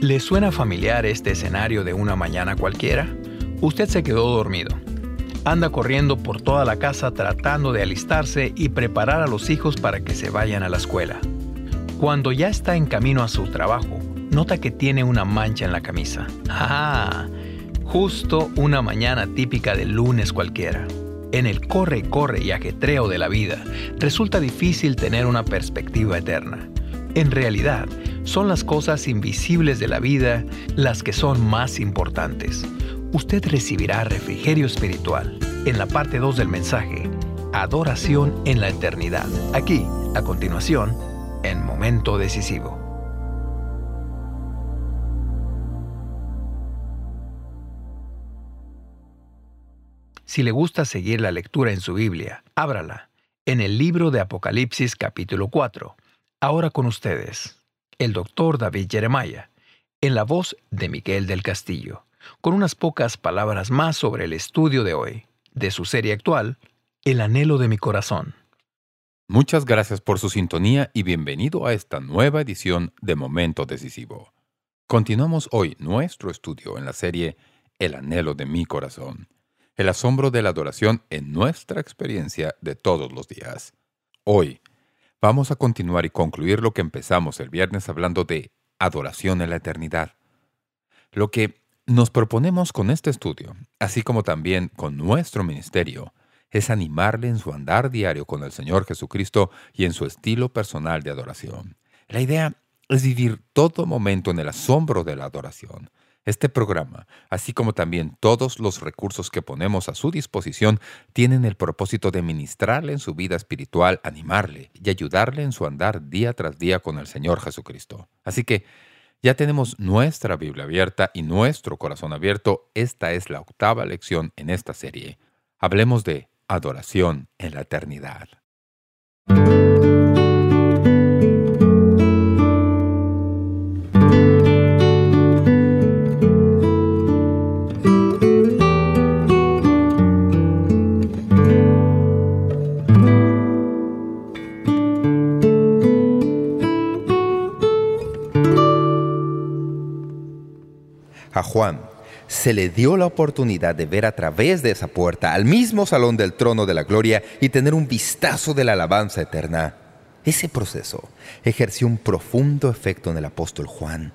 ¿Le suena familiar este escenario de una mañana cualquiera? Usted se quedó dormido. Anda corriendo por toda la casa tratando de alistarse y preparar a los hijos para que se vayan a la escuela. Cuando ya está en camino a su trabajo, nota que tiene una mancha en la camisa. ¡Ah! Justo una mañana típica de lunes cualquiera. En el corre y ajetreo de la vida, resulta difícil tener una perspectiva eterna. En realidad, son las cosas invisibles de la vida las que son más importantes. Usted recibirá refrigerio espiritual en la parte 2 del mensaje, Adoración en la Eternidad. Aquí, a continuación, en Momento Decisivo. Si le gusta seguir la lectura en su Biblia, ábrala en el libro de Apocalipsis capítulo 4. Ahora con ustedes, el Dr. David Jeremiah, en la voz de Miguel del Castillo, con unas pocas palabras más sobre el estudio de hoy, de su serie actual, El anhelo de mi corazón. Muchas gracias por su sintonía y bienvenido a esta nueva edición de Momento Decisivo. Continuamos hoy nuestro estudio en la serie El anhelo de mi corazón, el asombro de la adoración en nuestra experiencia de todos los días. Hoy vamos a continuar y concluir lo que empezamos el viernes hablando de adoración en la eternidad. Lo que nos proponemos con este estudio, así como también con nuestro ministerio, es animarle en su andar diario con el Señor Jesucristo y en su estilo personal de adoración. La idea es vivir todo momento en el asombro de la adoración. Este programa, así como también todos los recursos que ponemos a su disposición, tienen el propósito de ministrarle en su vida espiritual, animarle y ayudarle en su andar día tras día con el Señor Jesucristo. Así que ya tenemos nuestra Biblia abierta y nuestro corazón abierto. Esta es la 8ª lección en esta serie. Hablemos de adoración en la eternidad. A Juan se le dio la oportunidad de ver a través de esa puerta al mismo salón del trono de la gloria y tener un vistazo de la alabanza eterna. Ese proceso ejerció un profundo efecto en el apóstol Juan.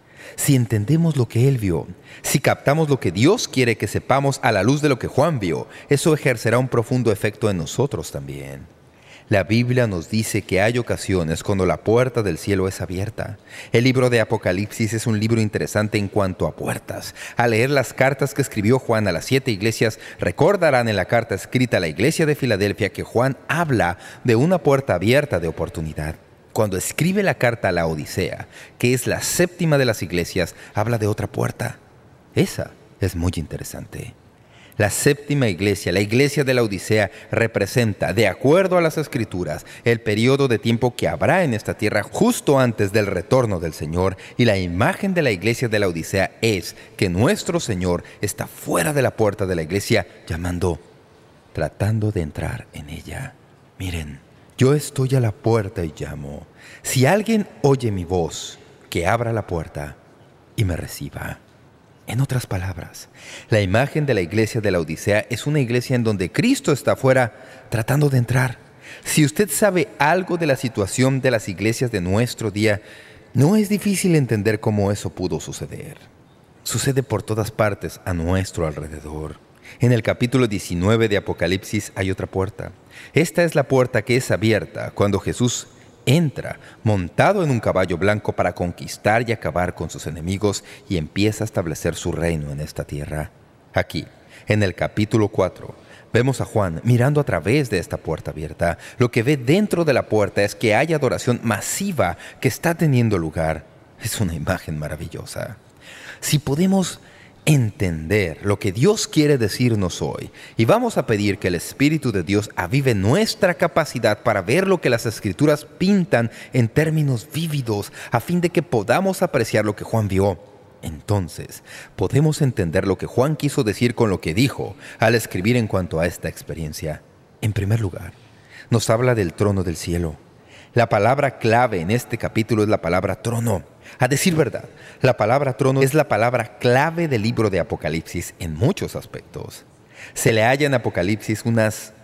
Si entendemos lo que él vio, si captamos lo que Dios quiere que sepamos a la luz de lo que Juan vio, eso ejercerá un profundo efecto en nosotros también. La Biblia nos dice que hay ocasiones cuando la puerta del cielo es abierta. El libro de Apocalipsis es un libro interesante en cuanto a puertas. Al leer las cartas que escribió Juan a las 7 iglesias, recordarán en la carta escrita a la iglesia de Filadelfia que Juan habla de una puerta abierta de oportunidad. Cuando escribe la carta a la Odisea, que es la 7ª de las iglesias, habla de otra puerta. Esa es muy interesante. La 7ª iglesia, la iglesia de la Odisea, representa, de acuerdo a las Escrituras, el periodo de tiempo que habrá en esta tierra justo antes del retorno del Señor, y la imagen de la iglesia de la Odisea es que nuestro Señor está fuera de la puerta de la iglesia, llamando, tratando de entrar en ella. Miren, yo estoy a la puerta y llamo. Si alguien oye mi voz, que abra la puerta y me reciba. En otras palabras, la imagen de la iglesia de la Odisea es una iglesia en donde Cristo está afuera tratando de entrar. Si usted sabe algo de la situación de las iglesias de nuestro día, no es difícil entender cómo eso pudo suceder. Sucede por todas partes a nuestro alrededor. En el capítulo 19 de Apocalipsis hay otra puerta. Esta es la puerta que es abierta cuando Jesús entra montado en un caballo blanco para conquistar y acabar con sus enemigos y empieza a establecer su reino en esta tierra. Aquí, en el capítulo 4, vemos a Juan mirando a través de esta puerta abierta. Lo que ve dentro de la puerta es que hay adoración masiva que está teniendo lugar. Es una imagen maravillosa. Si podemos entender lo que Dios quiere decirnos hoy, y vamos a pedir que el Espíritu de Dios avive nuestra capacidad para ver lo que las Escrituras pintan en términos vívidos, a fin de que podamos apreciar lo que Juan vio. Entonces, podemos entender lo que Juan quiso decir con lo que dijo al escribir en cuanto a esta experiencia. En primer lugar, nos habla del trono del cielo. La palabra clave en este capítulo es la palabra trono. A decir verdad, la palabra trono es la palabra clave del libro de Apocalipsis en muchos aspectos. Se le halla en Apocalipsis unas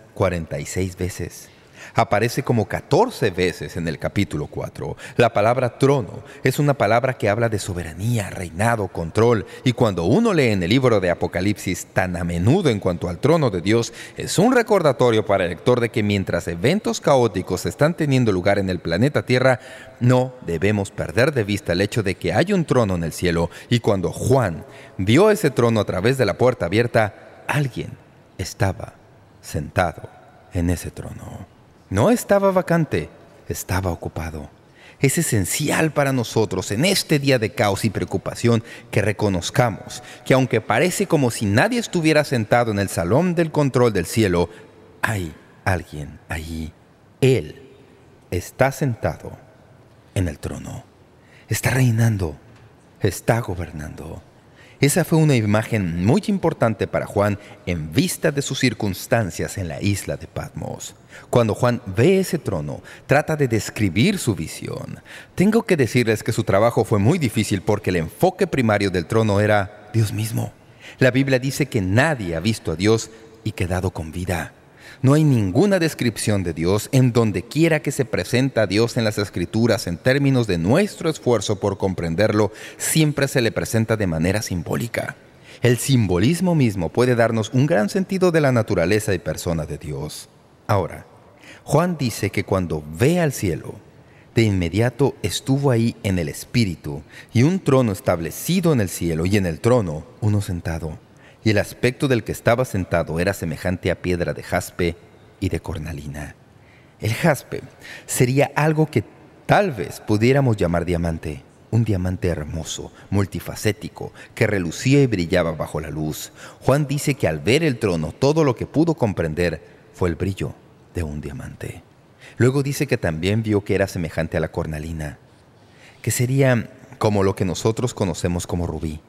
46 veces. Aparece como 14 veces en el capítulo 4. La palabra trono es una palabra que habla de soberanía, reinado, control. Y cuando uno lee en el libro de Apocalipsis tan a menudo en cuanto al trono de Dios, es un recordatorio para el lector de que mientras eventos caóticos están teniendo lugar en el planeta Tierra, no debemos perder de vista el hecho de que hay un trono en el cielo. Y cuando Juan vio ese trono a través de la puerta abierta, alguien estaba sentado en ese trono. No estaba vacante, estaba ocupado. Es esencial para nosotros en este día de caos y preocupación que reconozcamos que aunque parece como si nadie estuviera sentado en el salón del control del cielo, hay alguien allí. Él está sentado en el trono. Está reinando, está gobernando. Esa fue una imagen muy importante para Juan en vista de sus circunstancias en la isla de Patmos. Cuando Juan ve ese trono, trata de describir su visión. Tengo que decirles que su trabajo fue muy difícil porque el enfoque primario del trono era Dios mismo. La Biblia dice que nadie ha visto a Dios y quedado con vida. No hay ninguna descripción de Dios en donde quiera que se presenta a Dios en las Escrituras en términos de nuestro esfuerzo por comprenderlo, siempre se le presenta de manera simbólica. El simbolismo mismo puede darnos un gran sentido de la naturaleza y persona de Dios. Ahora, Juan dice que cuando ve al cielo, de inmediato estuvo ahí en el Espíritu, y un trono establecido en el cielo, y en el trono uno sentado. Y el aspecto del que estaba sentado era semejante a piedra de jaspe y de cornalina. El jaspe sería algo que tal vez pudiéramos llamar diamante, un diamante hermoso, multifacético, que relucía y brillaba bajo la luz. Juan dice que al ver el trono, todo lo que pudo comprender fue el brillo de un diamante. Luego dice que también vio que era semejante a la cornalina, que sería como lo que nosotros conocemos como rubí.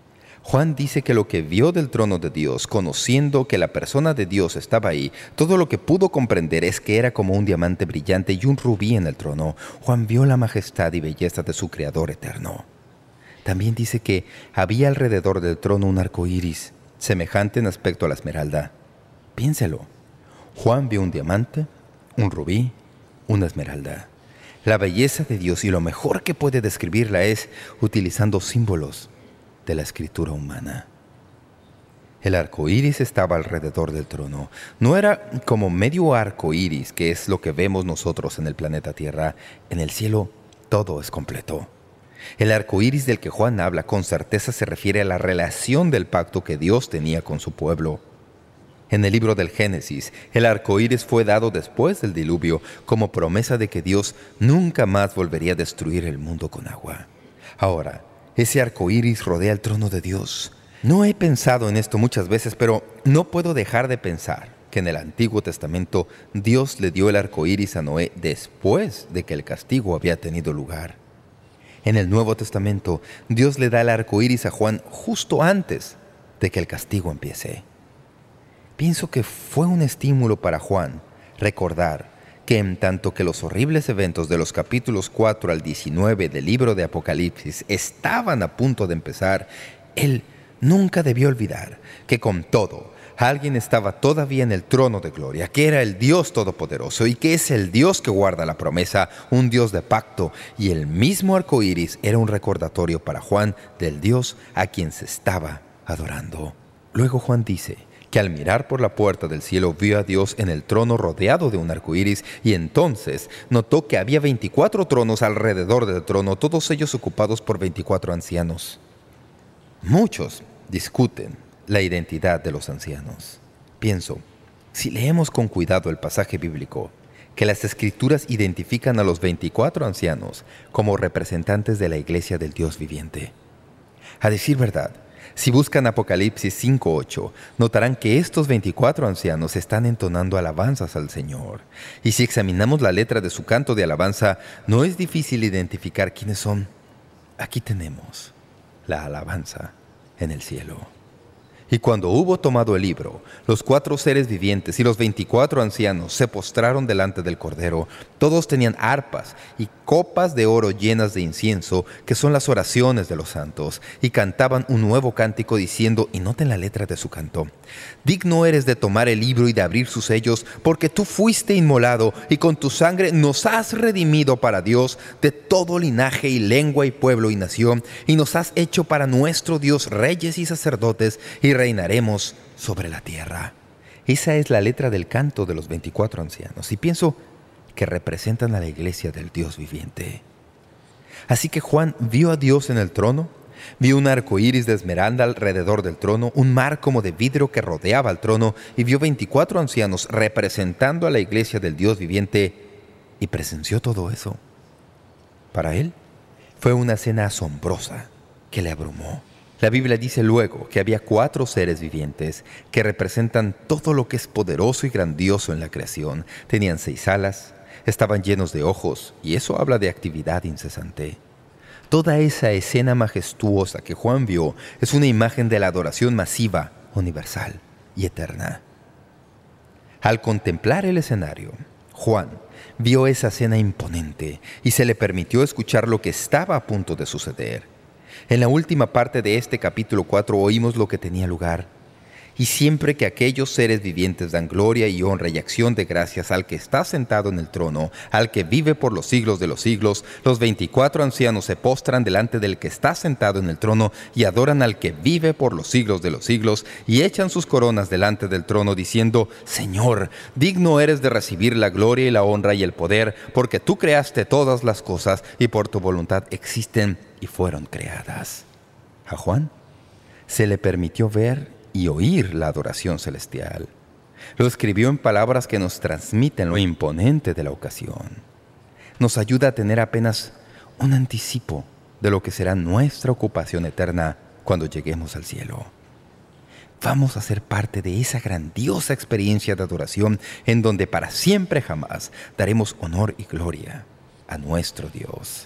Juan dice que lo que vio del trono de Dios, conociendo que la persona de Dios estaba ahí, todo lo que pudo comprender es que era como un diamante brillante y un rubí en el trono. Juan vio la majestad y belleza de su Creador eterno. También dice que había alrededor del trono un arco iris, semejante en aspecto a la esmeralda. Piénselo. Juan vio un diamante, un rubí, una esmeralda. La belleza de Dios y lo mejor que puede describirla es utilizando símbolos de la escritura humana. El arco iris estaba alrededor del trono. No era como medio arco iris, que es lo que vemos nosotros en el planeta Tierra. En el cielo todo es completo. El arco iris del que Juan habla con certeza se refiere a la relación del pacto que Dios tenía con su pueblo. En el libro del Génesis, el arco iris fue dado después del diluvio como promesa de que Dios nunca más volvería a destruir el mundo con agua. Ahora, ese arco iris rodea el trono de Dios. No he pensado en esto muchas veces, pero no puedo dejar de pensar que en el Antiguo Testamento Dios le dio el arco iris a Noé después de que el castigo había tenido lugar. En el Nuevo Testamento, Dios le da el arco iris a Juan justo antes de que el castigo empiece. Pienso que fue un estímulo para Juan recordar que en tanto que los horribles eventos de los capítulos 4 al 19 del libro de Apocalipsis estaban a punto de empezar, él nunca debió olvidar que con todo, alguien estaba todavía en el trono de gloria, que era el Dios Todopoderoso y que es el Dios que guarda la promesa, un Dios de pacto, y el mismo arco iris era un recordatorio para Juan del Dios a quien se estaba adorando. Luego Juan dice que al mirar por la puerta del cielo vio a Dios en el trono rodeado de un arco iris, y entonces notó que había 24 tronos alrededor del trono, todos ellos ocupados por 24 ancianos. Muchos discuten la identidad de los ancianos. Pienso, si leemos con cuidado el pasaje bíblico, que las Escrituras identifican a los 24 ancianos como representantes de la iglesia del Dios viviente. A decir verdad, si buscan Apocalipsis 5:8, notarán que estos 24 ancianos están entonando alabanzas al Señor. Y si examinamos la letra de su canto de alabanza, no es difícil identificar quiénes son. Aquí tenemos la alabanza en el cielo. Y cuando hubo tomado el libro, los 4 seres vivientes y los 24 ancianos se postraron delante del Cordero. Todos tenían arpas y copas de oro llenas de incienso, que son las oraciones de los santos, y cantaban un nuevo cántico diciendo, y noten la letra de su canto: «Digno eres de tomar el libro y de abrir sus sellos, porque tú fuiste inmolado, y con tu sangre nos has redimido para Dios de todo linaje y lengua y pueblo y nación, y nos has hecho para nuestro Dios reyes y sacerdotes, y reinaremos sobre la tierra». Esa es la letra del canto de los 24 ancianos, y pienso que representan a la iglesia del Dios viviente. Así que Juan vio a Dios en el trono, vio un arco iris de esmeralda alrededor del trono, un mar como de vidrio que rodeaba el trono, y vio 24 ancianos representando a la iglesia del Dios viviente, y presenció todo eso. Para él fue una escena asombrosa que le abrumó. La Biblia dice luego que había 4 seres vivientes que representan todo lo que es poderoso y grandioso en la creación. Tenían 6 alas, estaban llenos de ojos, y eso habla de actividad incesante. Toda esa escena majestuosa que Juan vio es una imagen de la adoración masiva, universal y eterna. Al contemplar el escenario, Juan vio esa escena imponente y se le permitió escuchar lo que estaba a punto de suceder. En la última parte de este capítulo 4 oímos lo que tenía lugar. Y siempre que aquellos seres vivientes dan gloria y honra y acción de gracias al que está sentado en el trono, al que vive por los siglos de los siglos, los 24 ancianos se postran delante del que está sentado en el trono y adoran al que vive por los siglos de los siglos, y echan sus coronas delante del trono diciendo: «Señor, digno eres de recibir la gloria y la honra y el poder, porque tú creaste todas las cosas y por tu voluntad existen y fueron creadas». A Juan se le permitió ver y oír la adoración celestial. Lo escribió en palabras que nos transmiten lo imponente de la ocasión. Nos ayuda a tener apenas un anticipo de lo que será nuestra ocupación eterna cuando lleguemos al cielo. Vamos a ser parte de esa grandiosa experiencia de adoración en donde para siempre jamás daremos honor y gloria a nuestro Dios.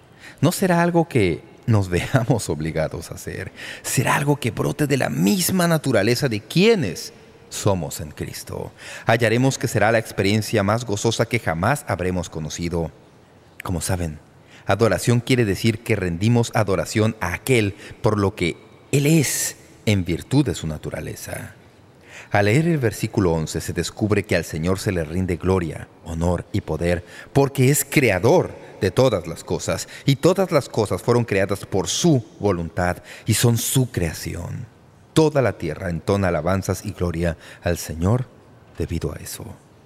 No será algo que nos veamos obligados a hacer. Será algo que brote de la misma naturaleza de quienes somos en Cristo. Hallaremos que será la experiencia más gozosa que jamás habremos conocido. Como saben, adoración quiere decir que rendimos adoración a aquel por lo que Él es en virtud de su naturaleza. Al leer el versículo 11 se descubre que al Señor se le rinde gloria, honor y poder porque es creador de todas las cosas, y todas las cosas fueron creadas por su voluntad y son su creación. Toda la tierra entona alabanzas y gloria al Señor debido a eso.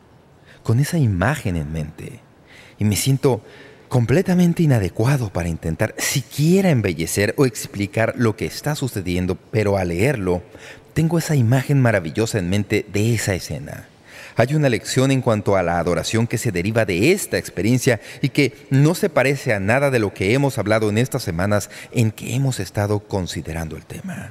Con esa imagen en mente, y me siento completamente inadecuado para intentar siquiera embellecer o explicar lo que está sucediendo, pero al leerlo, tengo esa imagen maravillosa en mente de esa escena. Hay una lección en cuanto a la adoración que se deriva de esta experiencia y que no se parece a nada de lo que hemos hablado en estas semanas en que hemos estado considerando el tema.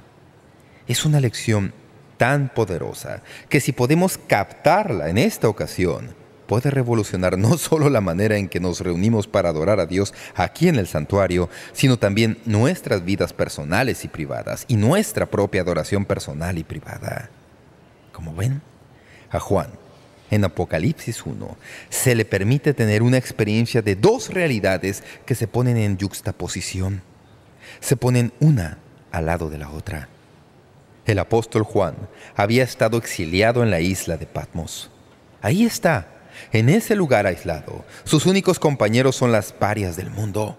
Es una lección tan poderosa que si podemos captarla en esta ocasión, puede revolucionar no solo la manera en que nos reunimos para adorar a Dios aquí en el santuario, sino también nuestras vidas personales y privadas y nuestra propia adoración personal y privada. Como ven, a Juan, en Apocalipsis 1, se le permite tener una experiencia de 2 realidades que se ponen en yuxtaposición. Se ponen una al lado de la otra. El apóstol Juan había estado exiliado en la isla de Patmos. Ahí está, en ese lugar aislado. Sus únicos compañeros son las parias del mundo.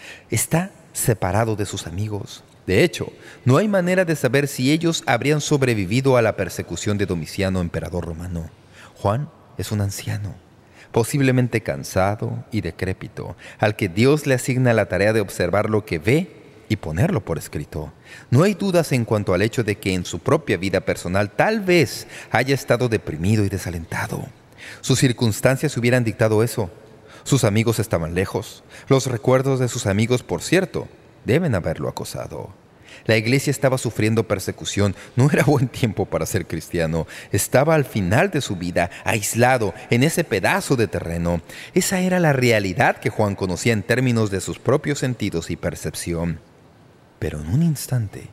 Está separado de sus amigos. De hecho, no hay manera de saber si ellos habrían sobrevivido a la persecución de Domiciano, emperador romano. Juan es un anciano, posiblemente cansado y decrépito, al que Dios le asigna la tarea de observar lo que ve y ponerlo por escrito. No hay dudas en cuanto al hecho de que en su propia vida personal tal vez haya estado deprimido y desalentado. Sus circunstancias hubieran dictado eso. Sus amigos estaban lejos. Los recuerdos de sus amigos, por cierto, deben haberlo acosado. La iglesia estaba sufriendo persecución. No era buen tiempo para ser cristiano. Estaba al final de su vida, aislado en ese pedazo de terreno. Esa era la realidad que Juan conocía en términos de sus propios sentidos y percepción. Pero en un instante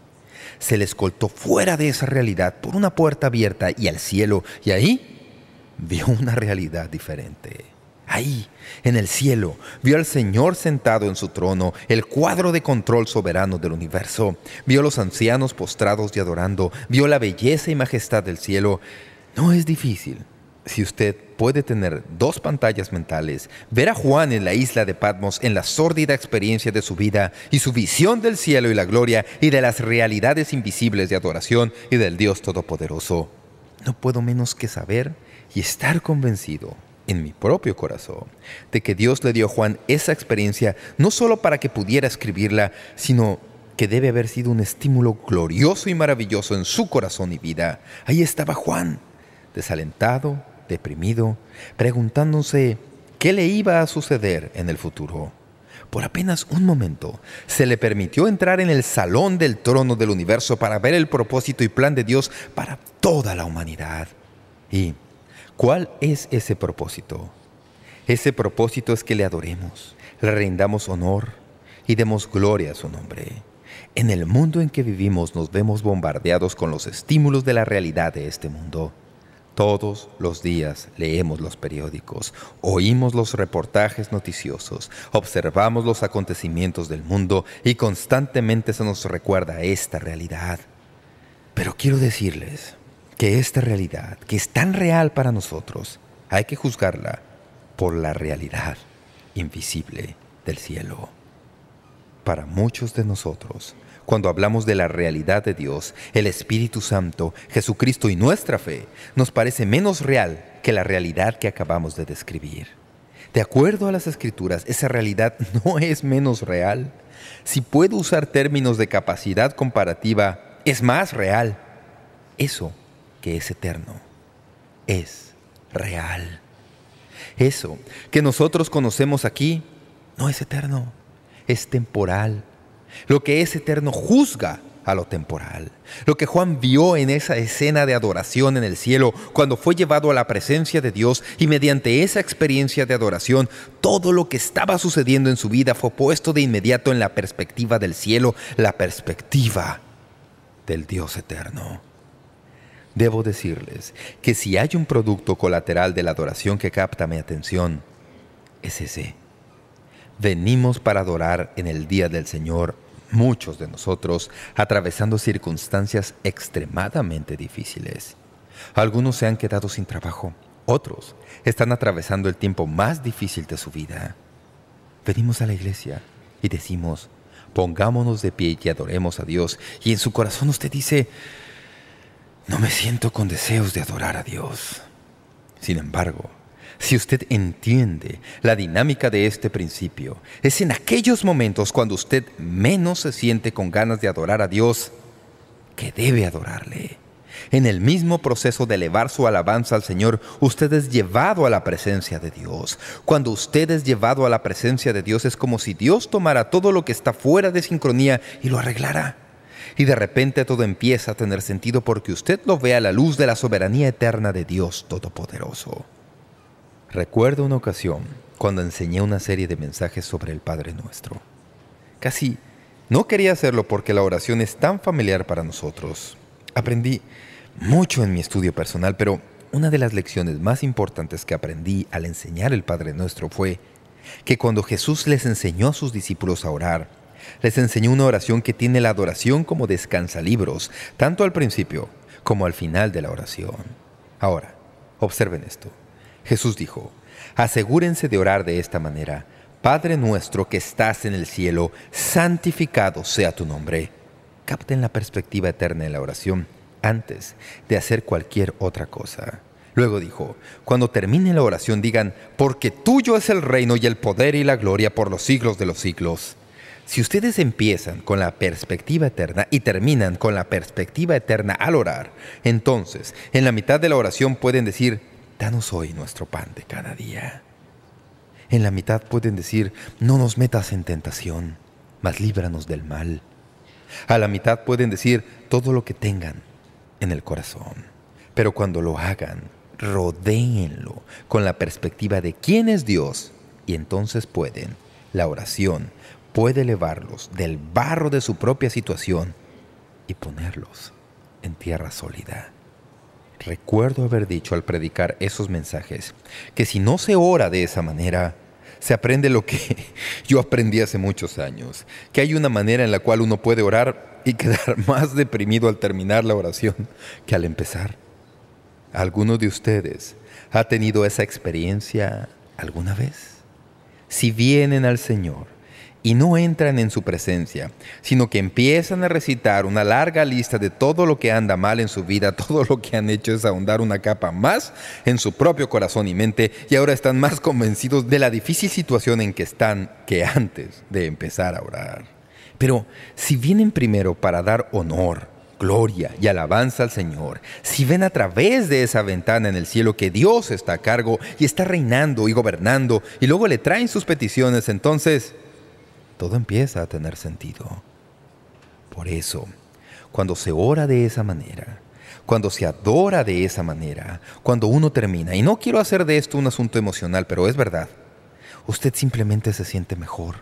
se le escoltó fuera de esa realidad por una puerta abierta y al cielo, y ahí vio una realidad diferente. Ahí, en el cielo, vio al Señor sentado en su trono, el cuadro de control soberano del universo. Vio a los ancianos postrados y adorando. Vio la belleza y majestad del cielo. No es difícil, si usted puede tener dos pantallas mentales, ver a Juan en la isla de Patmos en la sórdida experiencia de su vida y su visión del cielo y la gloria y de las realidades invisibles de adoración y del Dios Todopoderoso. No puedo menos que saber y estar convencido en mi propio corazón de que Dios le dio a Juan esa experiencia no solo para que pudiera escribirla, sino que debe haber sido un estímulo glorioso y maravilloso en su corazón y vida. Ahí estaba Juan, desalentado, deprimido, preguntándose qué le iba a suceder en el futuro. Por apenas un momento se le permitió entrar en el salón del trono del universo para ver el propósito y plan de Dios para toda la humanidad. ¿Y cuál es ese propósito? Ese propósito es que le adoremos, le rindamos honor y demos gloria a su nombre. En el mundo en que vivimos nos vemos bombardeados con los estímulos de la realidad de este mundo. Todos los días leemos los periódicos, oímos los reportajes noticiosos, observamos los acontecimientos del mundo y constantemente se nos recuerda esta realidad. Pero quiero decirles que esta realidad, que es tan real para nosotros, hay que juzgarla por la realidad invisible del cielo. Para muchos de nosotros, cuando hablamos de la realidad de Dios, el Espíritu Santo, Jesucristo y nuestra fe, nos parece menos real que la realidad que acabamos de describir. De acuerdo a las Escrituras, esa realidad no es menos real. Si puedo usar términos de capacidad comparativa, es más real. Eso que es eterno es real. Eso que nosotros conocemos aquí no es eterno, es temporal. Lo que es eterno juzga a lo temporal. Lo que Juan vio en esa escena de adoración en el cielo cuando fue llevado a la presencia de Dios y mediante esa experiencia de adoración, todo lo que estaba sucediendo en su vida fue puesto de inmediato en la perspectiva del cielo, la perspectiva del Dios eterno. Debo decirles que si hay un producto colateral de la adoración que capta mi atención, es ese. Venimos para adorar en el día del Señor, muchos de nosotros atravesando circunstancias extremadamente difíciles. Algunos se han quedado sin trabajo, otros están atravesando el tiempo más difícil de su vida. Venimos a la iglesia y decimos, pongámonos de pie y adoremos a Dios. Y en su corazón usted dice, no me siento con deseos de adorar a Dios. Sin embargo, si usted entiende la dinámica de este principio, es en aquellos momentos cuando usted menos se siente con ganas de adorar a Dios que debe adorarle. En el mismo proceso de elevar su alabanza al Señor, usted es llevado a la presencia de Dios. Cuando usted es llevado a la presencia de Dios, es como si Dios tomara todo lo que está fuera de sincronía y lo arreglara. Y de repente todo empieza a tener sentido porque usted lo ve a la luz de la soberanía eterna de Dios Todopoderoso. Recuerdo una ocasión cuando enseñé una serie de mensajes sobre el Padre Nuestro. Casi no quería hacerlo porque la oración es tan familiar para nosotros. Aprendí mucho en mi estudio personal, pero una de las lecciones más importantes que aprendí al enseñar el Padre Nuestro fue que cuando Jesús les enseñó a sus discípulos a orar, les enseñó una oración que tiene la adoración como descansalibros, tanto al principio como al final de la oración. Ahora, observen esto. Jesús dijo, asegúrense de orar de esta manera, Padre nuestro que estás en el cielo, santificado sea tu nombre. Capten la perspectiva eterna de la oración antes de hacer cualquier otra cosa. Luego dijo, cuando termine la oración digan, porque tuyo es el reino y el poder y la gloria por los siglos de los siglos. Si ustedes empiezan con la perspectiva eterna y terminan con la perspectiva eterna al orar, entonces en la mitad de la oración pueden decir, danos hoy nuestro pan de cada día. En la mitad pueden decir, no nos metas en tentación, mas líbranos del mal. A la mitad pueden decir todo lo que tengan en el corazón. Pero cuando lo hagan, rodéenlo con la perspectiva de quién es Dios y entonces la oración puede elevarlos del barro de su propia situación y ponerlos en tierra sólida. Recuerdo haber dicho al predicar esos mensajes que si no se ora de esa manera, se aprende lo que yo aprendí hace muchos años, que hay una manera en la cual uno puede orar y quedar más deprimido al terminar la oración que al empezar. ¿Alguno de ustedes ha tenido esa experiencia alguna vez? Si vienen al Señor y no entran en su presencia, sino que empiezan a recitar una larga lista de todo lo que anda mal en su vida, todo lo que han hecho es ahondar una capa más en su propio corazón y mente, y ahora están más convencidos de la difícil situación en que están que antes de empezar a orar. Pero si vienen primero para dar honor, gloria y alabanza al Señor, si ven a través de esa ventana en el cielo que Dios está a cargo y está reinando y gobernando, y luego le traen sus peticiones, entonces todo empieza a tener sentido. Por eso, cuando se ora de esa manera, cuando se adora de esa manera, cuando uno termina, y no quiero hacer de esto un asunto emocional, pero es verdad, usted simplemente se siente mejor.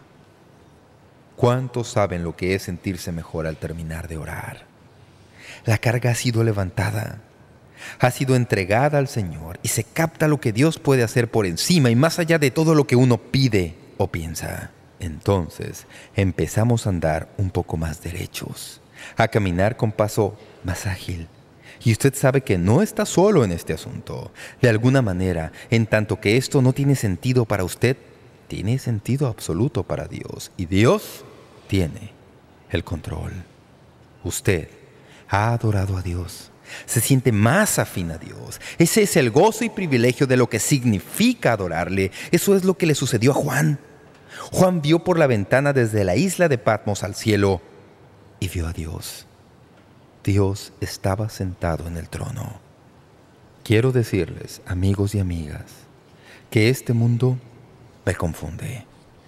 ¿Cuántos saben lo que es sentirse mejor al terminar de orar? La carga ha sido levantada, ha sido entregada al Señor y se capta lo que Dios puede hacer por encima y más allá de todo lo que uno pide o piensa. Entonces empezamos a andar un poco más derechos, a caminar con paso más ágil. Y usted sabe que no está solo en este asunto. De alguna manera, en tanto que esto no tiene sentido para usted, tiene sentido absoluto para Dios. Y Dios tiene el control. Usted ha adorado a Dios. Se siente más afín a Dios. Ese es el gozo y privilegio de lo que significa adorarle. Eso es lo que le sucedió a Juan. Juan vio por la ventana desde la isla de Patmos al cielo y vio a Dios. Dios estaba sentado en el trono. Quiero decirles, amigos y amigas, que este mundo me confunde.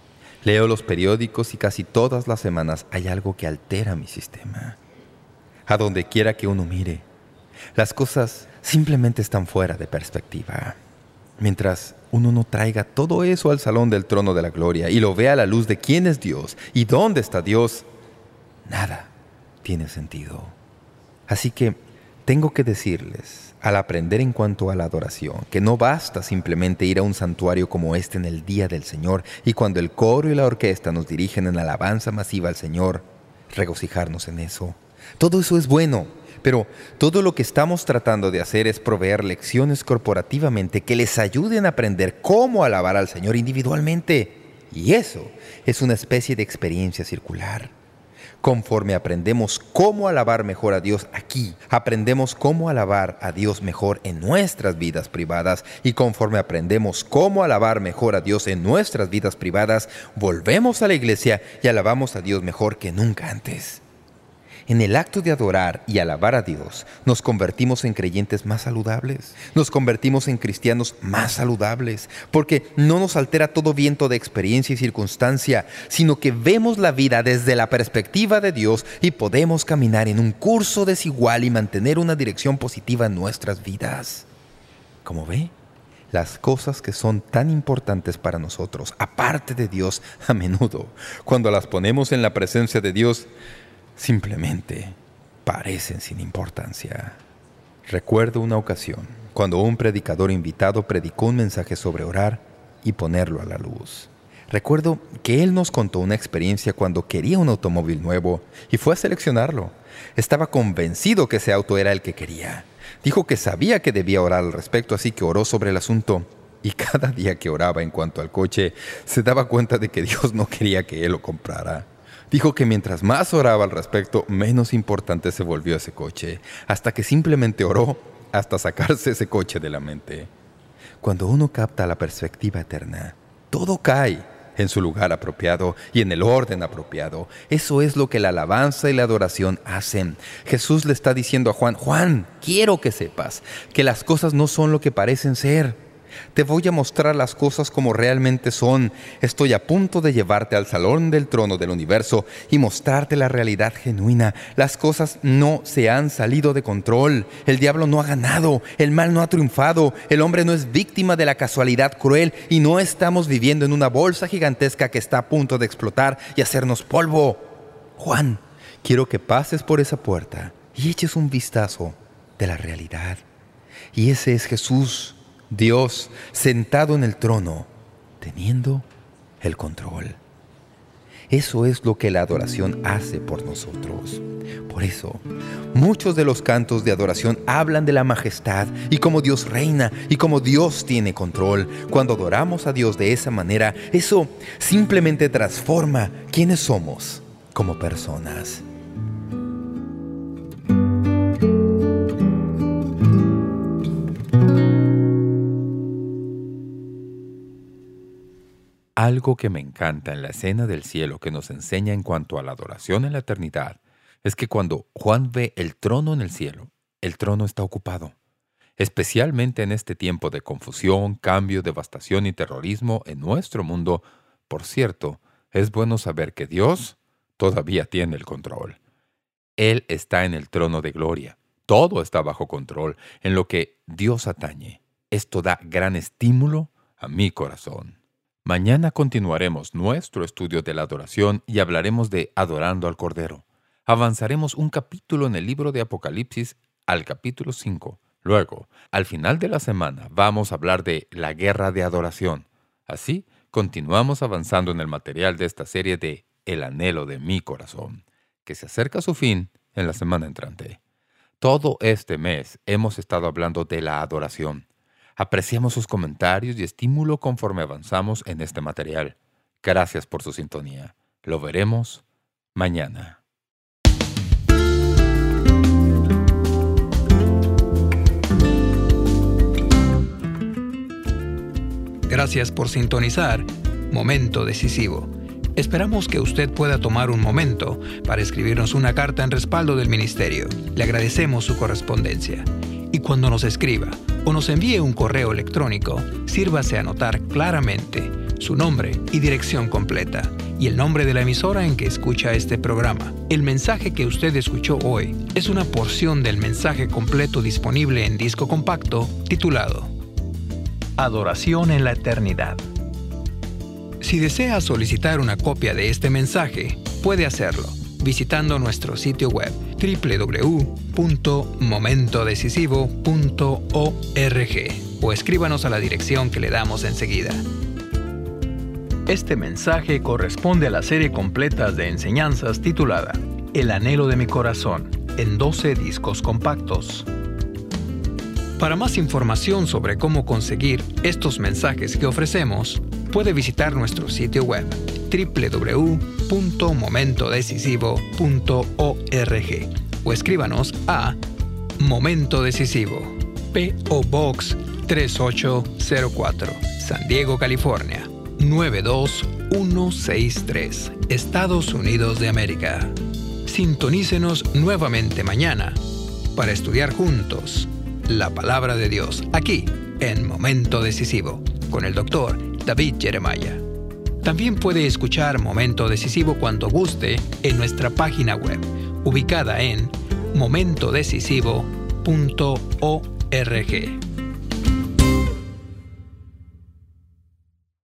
Leo los periódicos y casi todas las semanas hay algo que altera mi sistema. A donde quiera que uno mire, las cosas simplemente están fuera de perspectiva. Mientras uno no traiga todo eso al salón del trono de la gloria y lo vea a la luz de quién es Dios y dónde está Dios, nada tiene sentido. Así que tengo que decirles, al aprender en cuanto a la adoración, que no basta simplemente ir a un santuario como este en el día del Señor y cuando el coro y la orquesta nos dirigen en alabanza masiva al Señor, regocijarnos en eso. Todo eso es bueno. Pero todo lo que estamos tratando de hacer es proveer lecciones corporativamente que les ayuden a aprender cómo alabar al Señor individualmente. Y eso es una especie de experiencia circular. Conforme aprendemos cómo alabar mejor a Dios aquí, aprendemos cómo alabar a Dios mejor en nuestras vidas privadas. Y conforme aprendemos cómo alabar mejor a Dios en nuestras vidas privadas, volvemos a la iglesia y alabamos a Dios mejor que nunca antes. En el acto de adorar y alabar a Dios, nos convertimos en creyentes más saludables. Nos convertimos en cristianos más saludables, porque no nos altera todo viento de experiencia y circunstancia, sino que vemos la vida desde la perspectiva de Dios y podemos caminar en un curso desigual y mantener una dirección positiva en nuestras vidas. ¿Cómo ve? Las cosas que son tan importantes para nosotros, aparte de Dios, a menudo, cuando las ponemos en la presencia de Dios, simplemente parecen sin importancia. Recuerdo una ocasión cuando un predicador invitado predicó un mensaje sobre orar y ponerlo a la luz. Recuerdo que él nos contó una experiencia cuando quería un automóvil nuevo y fue a seleccionarlo. Estaba convencido que ese auto era el que quería. Dijo que sabía que debía orar al respecto, así que oró sobre el asunto. Y cada día que oraba en cuanto al coche, se daba cuenta de que Dios no quería que él lo comprara. Dijo que mientras más oraba al respecto, menos importante se volvió ese coche, hasta que simplemente oró hasta sacarse ese coche de la mente. Cuando uno capta la perspectiva eterna, todo cae en su lugar apropiado y en el orden apropiado. Eso es lo que la alabanza y la adoración hacen. Jesús le está diciendo a Juan, Juan, quiero que sepas que las cosas no son lo que parecen ser. Te voy a mostrar las cosas como realmente son. Estoy a punto de llevarte al salón del trono del universo y mostrarte la realidad genuina. Las cosas no se han salido de control. El diablo no ha ganado. El mal no ha triunfado. El hombre no es víctima de la casualidad cruel y no estamos viviendo en una bolsa gigantesca que está a punto de explotar y hacernos polvo. Juan, quiero que pases por esa puerta y eches un vistazo de la realidad. Y ese es Jesús, Dios, sentado en el trono, teniendo el control. Eso es lo que la adoración hace por nosotros. Por eso, muchos de los cantos de adoración hablan de la majestad y cómo Dios reina y cómo Dios tiene control. Cuando adoramos a Dios de esa manera, eso simplemente transforma quiénes somos como personas. Algo que me encanta en la escena del cielo que nos enseña en cuanto a la adoración en la eternidad es que cuando Juan ve el trono en el cielo, el trono está ocupado. Especialmente en este tiempo de confusión, cambio, devastación y terrorismo en nuestro mundo, por cierto, es bueno saber que Dios todavía tiene el control. Él está en el trono de gloria. Todo está bajo control en lo que Dios atañe. Esto da gran estímulo a mi corazón. Mañana continuaremos nuestro estudio de la adoración y hablaremos de adorando al Cordero. Avanzaremos un capítulo en el libro de Apocalipsis al capítulo 5. Luego, al final de la semana, vamos a hablar de la guerra de adoración. Así, continuamos avanzando en el material de esta serie de El anhelo de mi corazón, que se acerca a su fin en la semana entrante. Todo este mes hemos estado hablando de la adoración. Apreciamos sus comentarios y estímulo conforme avanzamos en este material. Gracias por su sintonía. Lo veremos mañana. Gracias por sintonizar Momento Decisivo. Esperamos que usted pueda tomar un momento para escribirnos una carta en respaldo del ministerio. Le agradecemos su correspondencia. Y cuando nos escriba o nos envíe un correo electrónico, sírvase a anotar claramente su nombre y dirección completa y el nombre de la emisora en que escucha este programa. El mensaje que usted escuchó hoy es una porción del mensaje completo disponible en disco compacto titulado Adoración en la Eternidad. Si desea solicitar una copia de este mensaje, puede hacerlo visitando nuestro sitio web www.momentodecisivo.org o escríbanos a la dirección que le damos enseguida. Este mensaje corresponde a la serie completa de enseñanzas titulada El anhelo de mi corazón, en 12 discos compactos. Para más información sobre cómo conseguir estos mensajes que ofrecemos, puede visitar nuestro sitio web www.momentodecisivo.org o escríbanos a Momento Decisivo, P.O. Box 3804, San Diego, California 92163, Estados Unidos de América. Sintonícenos nuevamente mañana para estudiar juntos la Palabra de Dios aquí en Momento Decisivo con el Dr. David Jeremiah. También puede escuchar Momento Decisivo cuando guste en nuestra página web, ubicada en momentodecisivo.org.